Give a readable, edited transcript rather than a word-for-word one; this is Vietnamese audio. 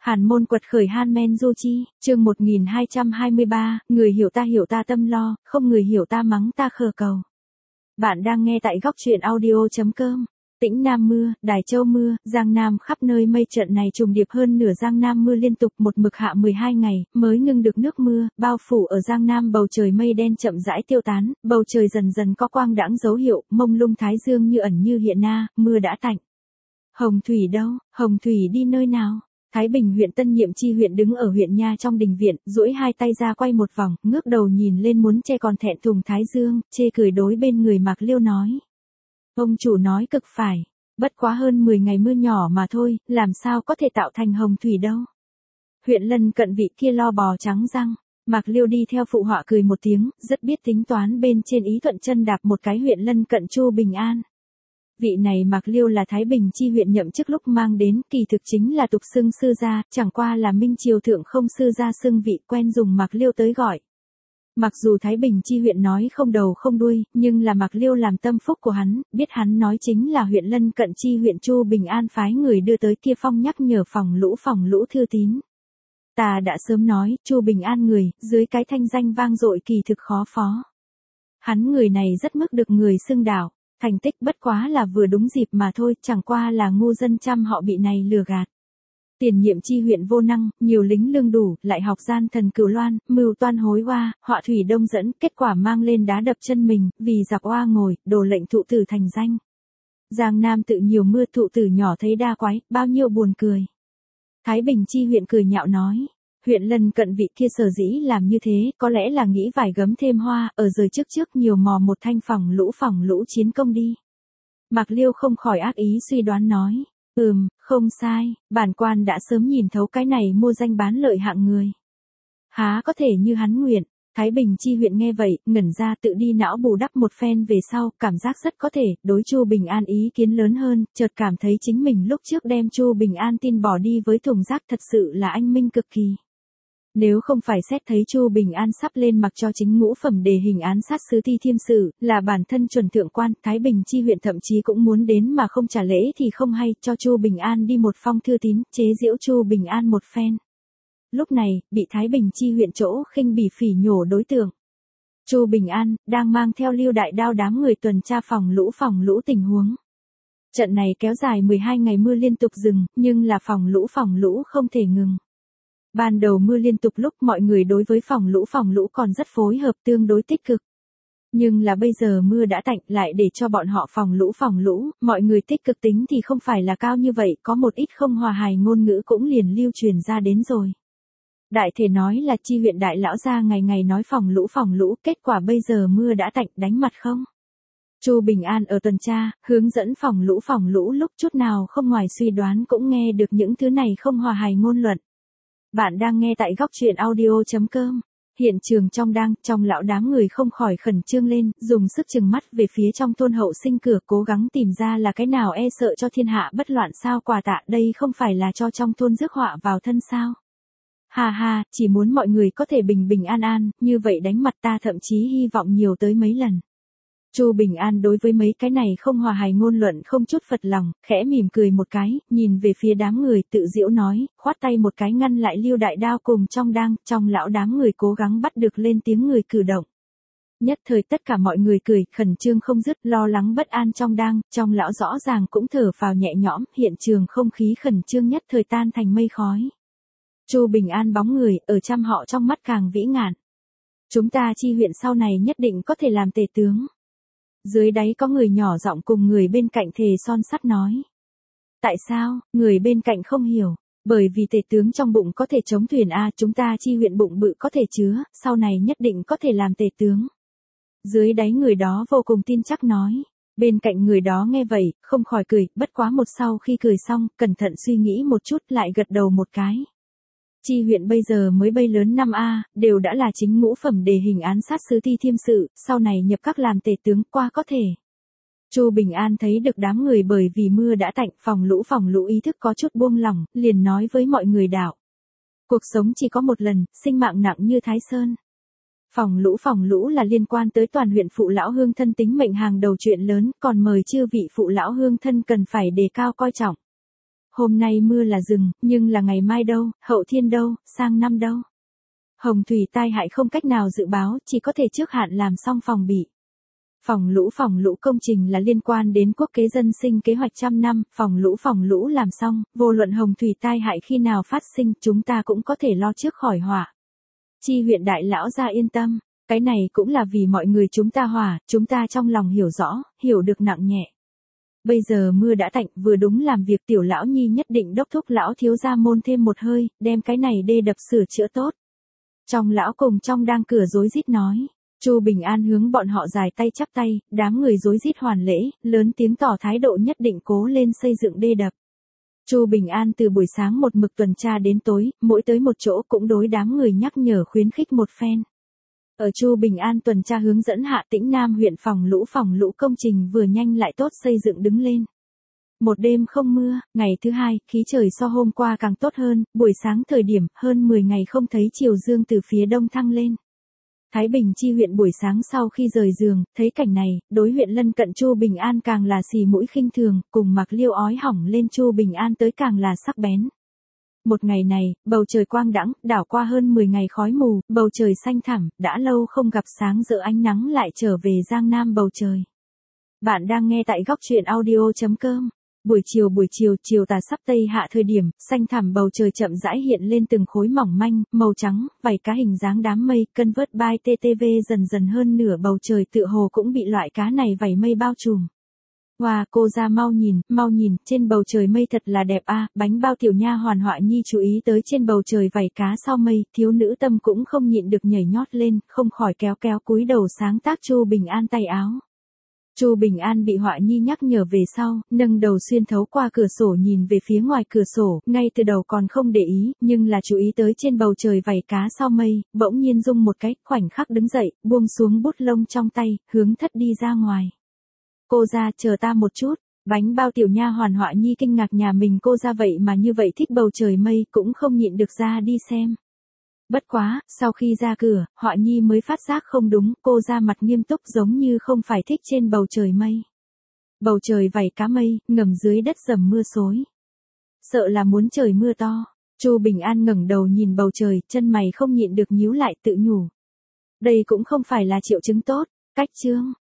Hàn môn quật khởi Han Men Du Chi, chương 1223, người hiểu ta tâm lo, không người hiểu ta mắng ta khờ cầu. Bạn đang nghe tại góc truyện audio.com. Tĩnh Nam mưa, Đài Châu mưa, Giang Nam khắp nơi mây, trận này trùng điệp hơn nửa Giang Nam mưa liên tục một mực hạ 12 ngày, mới ngưng được nước mưa, bao phủ ở Giang Nam bầu trời mây đen chậm rãi tiêu tán, bầu trời dần dần có quang đãng dấu hiệu, mông lung thái dương như ẩn như hiện na, mưa đã tạnh. Hồng Thủy đâu, Hồng Thủy đi nơi nào? Thái Bình huyện Tân Nhiệm Chi huyện đứng ở huyện nha trong đình viện, duỗi hai tay ra quay một vòng, ngước đầu nhìn lên muốn che còn thẹn thùng thái dương, chê cười đối bên người Mạc Liêu nói. Ông chủ nói cực phải, bất quá hơn 10 ngày mưa nhỏ mà thôi, làm sao có thể tạo thành hồng thủy đâu. Huyện lân cận vị kia lo bò trắng răng, Mạc Liêu đi theo phụ họa cười một tiếng, rất biết tính toán bên trên ý thuận chân đạp một cái huyện lân cận Chu Bình An. Vị này Mạc Liêu là Thái Bình chi huyện nhậm chức lúc mang đến, kỳ thực chính là tục xưng sư gia, chẳng qua là minh triều thượng không sư gia xưng vị, quen dùng Mạc Liêu tới gọi. Mặc dù Thái Bình chi huyện nói không đầu không đuôi, nhưng là Mạc Liêu làm tâm phúc của hắn, biết hắn nói chính là huyện lân cận chi huyện Chu Bình An phái người đưa tới kia phong nhắc nhở phòng lũ thư tín. Ta đã sớm nói, Chu Bình An người, dưới cái thanh danh vang dội kỳ thực khó phó. Hắn người này rất mức được người xưng đảo, thành tích bất quá là vừa đúng dịp mà thôi, chẳng qua là ngu dân trăm họ bị này lừa gạt. Tiền nhiệm chi huyện vô năng, nhiều lính lương đủ, lại học gian thần cửu loan, mưu toan hối oa, họa thủy đông dẫn, kết quả mang lên đá đập chân mình, vì giặc oa ngồi, đổ lệnh thụ tử thành danh. Giang Nam tự nhiều mưa, thụ tử nhỏ thấy đa quái, bao nhiêu buồn cười. Thái Bình chi huyện cười nhạo nói, huyện lân cận vị kia sở dĩ làm như thế, có lẽ là nghĩ vải gấm thêm hoa, ở rời trước nhiều mò một thanh phòng lũ chiến công đi. Mạc Liêu không khỏi ác ý suy đoán nói. Không sai, bản quan đã sớm nhìn thấu cái này mua danh bán lợi hạng người. Há có thể như hắn nguyện. Thái Bình chi huyện nghe vậy, ngẩn ra tự đi não bù đắp một phen về sau, cảm giác rất có thể, đối Chu Bình An ý kiến lớn hơn, chợt cảm thấy chính mình lúc trước đem Chu Bình An tin bỏ đi với thùng rác thật sự là anh minh cực kỳ. Nếu không phải xét thấy Chu Bình An sắp lên mặc cho chính ngũ phẩm đề hình án sát sứ Ti Thiêm Sử, là bản thân chuẩn thượng quan, Thái Bình chi huyện thậm chí cũng muốn đến mà không trả lễ thì không hay, cho Chu Bình An đi một phong thư tín, chế giễu Chu Bình An một phen. Lúc này, bị Thái Bình chi huyện chỗ khinh bỉ phỉ nhổ đối tượng. Chu Bình An, đang mang theo Lưu Đại Đao đám người tuần tra phòng lũ tình huống. Trận này kéo dài 12 ngày mưa liên tục dừng, nhưng là phòng lũ không thể ngừng. Ban đầu mưa liên tục lúc mọi người đối với phòng lũ còn rất phối hợp tương đối tích cực. Nhưng là bây giờ mưa đã tạnh lại để cho bọn họ phòng lũ, mọi người tích cực tính thì không phải là cao như vậy, có một ít không hòa hài ngôn ngữ cũng liền lưu truyền ra đến rồi. Đại thể nói là chi huyện đại lão gia ngày ngày nói phòng lũ, kết quả bây giờ mưa đã tạnh đánh mặt không. Chu Bình An ở tuần tra, hướng dẫn phòng lũ lúc chút nào không ngoài suy đoán cũng nghe được những thứ này không hòa hài ngôn luận. Bạn đang nghe tại góc truyện audio.com. Hiện trường trong lão đám người không khỏi khẩn trương lên, dùng sức chừng mắt về phía trong thôn hậu sinh cửa, cố gắng tìm ra là cái nào e sợ cho thiên hạ bất loạn sao, quà tạ đây không phải là cho trong thôn rước họa vào thân sao. Ha, chỉ muốn mọi người có thể bình an, như vậy đánh mặt ta thậm chí hy vọng nhiều tới mấy lần. Chu Bình An đối với mấy cái này không hòa hài ngôn luận không chút phật lòng, khẽ mỉm cười một cái, nhìn về phía đám người tự giễu nói, khoát tay một cái ngăn lại Lưu Đại Đao cùng trong lão đám người cố gắng bắt được lên tiếng người cử động. Nhất thời tất cả mọi người cười, khẩn trương không dứt, lo lắng bất an trong lão rõ ràng cũng thở phào nhẹ nhõm, hiện trường không khí khẩn trương nhất thời tan thành mây khói. Chu Bình An bóng người, ở trăm họ trong mắt càng vĩ ngạn. Chúng ta chi huyện sau này nhất định có thể làm tể tướng. Dưới đáy có người nhỏ giọng cùng người bên cạnh thề son sắt nói. Tại sao, người bên cạnh không hiểu, bởi vì tể tướng trong bụng có thể chống thuyền a, chúng ta chi huyện bụng bự có thể chứa, sau này nhất định có thể làm tể tướng. Dưới đáy người đó vô cùng tin chắc nói. Bên cạnh người đó nghe vậy, không khỏi cười, bất quá một sau khi cười xong, cẩn thận suy nghĩ một chút lại gật đầu một cái. Chi huyện bây giờ mới bay lớn 5A, đều đã là chính ngũ phẩm đề hình án sát sứ Ti Thiêm Sự, sau này nhập các làm tể tướng qua có thể. Chu Bình An thấy được đám người bởi vì mưa đã tạnh, phòng lũ ý thức có chút buông lỏng, liền nói với mọi người đạo. Cuộc sống chỉ có một lần, sinh mạng nặng như Thái Sơn. Phòng lũ là liên quan tới toàn huyện phụ lão hương thân tính mệnh hàng đầu chuyện lớn, còn mời chư vị phụ lão hương thân cần phải đề cao coi trọng. Hôm nay mưa là dừng, nhưng là ngày mai đâu, hậu thiên đâu, sang năm đâu. Hồng thủy tai hại không cách nào dự báo, chỉ có thể trước hạn làm xong phòng bị. Phòng lũ công trình là liên quan đến quốc kế dân sinh kế hoạch trăm năm, phòng lũ làm xong, vô luận hồng thủy tai hại khi nào phát sinh, chúng ta cũng có thể lo trước khỏi họa. Chi huyện đại lão gia yên tâm, cái này cũng là vì mọi người chúng ta hòa, chúng ta trong lòng hiểu rõ, hiểu được nặng nhẹ. Bây giờ mưa đã tạnh, vừa đúng làm việc tiểu lão nhi nhất định đốc thúc lão thiếu gia môn thêm một hơi, đem cái này đê đập sửa chữa tốt. Trong lão cùng trong đang cửa rối rít nói. Chu Bình An hướng bọn họ dài tay chắp tay, đám người rối rít hoàn lễ, lớn tiếng tỏ thái độ nhất định cố lên xây dựng đê đập. Chu Bình An từ buổi sáng một mực tuần tra đến tối, mỗi tới một chỗ cũng đối đám người nhắc nhở khuyến khích một phen. Ở Chu Bình An tuần tra hướng dẫn hạ Tĩnh Nam huyện phòng lũ công trình vừa nhanh lại tốt xây dựng đứng lên. Một đêm không mưa, ngày thứ hai, khí trời so hôm qua càng tốt hơn, buổi sáng thời điểm, hơn 10 ngày không thấy chiều dương từ phía đông thăng lên. Thái Bình chi huyện buổi sáng sau khi rời giường, thấy cảnh này, đối huyện lân cận Chu Bình An càng là xì mũi khinh thường, cùng Mạc Liêu ói hỏng lên Chu Bình An tới càng là sắc bén. Một ngày này, bầu trời quang đãng, đảo qua hơn 10 ngày khói mù, bầu trời xanh thẳm, đã lâu không gặp sáng rỡ ánh nắng lại trở về Giang Nam bầu trời. Bạn đang nghe tại góc truyện audio.com. Buổi chiều, chiều tà sắp tây hạ thời điểm, xanh thẳm bầu trời chậm rãi hiện lên từng khối mỏng manh, màu trắng, vảy cá hình dáng đám mây, cân vớt by TTV dần dần hơn nửa bầu trời tựa hồ cũng bị loại cá này vảy mây bao trùm. Wow, cô ra mau nhìn, trên bầu trời mây thật là đẹp a, bánh bao tiểu nha hoàn Họa Nhi chú ý tới trên bầu trời vảy cá sau mây, thiếu nữ tâm cũng không nhịn được nhảy nhót lên, không khỏi kéo cúi đầu sáng tác Chu Bình An tay áo. Chu Bình An bị Họa Nhi nhắc nhở về sau, nâng đầu xuyên thấu qua cửa sổ nhìn về phía ngoài cửa sổ, ngay từ đầu còn không để ý, nhưng là chú ý tới trên bầu trời vảy cá sau mây, bỗng nhiên rung một cái, khoảnh khắc đứng dậy, buông xuống bút lông trong tay, hướng thất đi ra ngoài. Cô ra, chờ ta một chút. Bánh bao tiểu nha hoàn Họa Nhi kinh ngạc nhà mình cô ra vậy mà như vậy thích bầu trời mây, cũng không nhịn được ra đi xem. Bất quá, sau khi ra cửa, Họa Nhi mới phát giác không đúng, cô ra mặt nghiêm túc giống như không phải thích trên bầu trời mây. Bầu trời vảy cá mây, ngầm dưới đất dầm mưa xối. Sợ là muốn trời mưa to. Chu Bình An ngẩng đầu nhìn bầu trời, chân mày không nhịn được nhíu lại tự nhủ. Đây cũng không phải là triệu chứng tốt. Cách chương.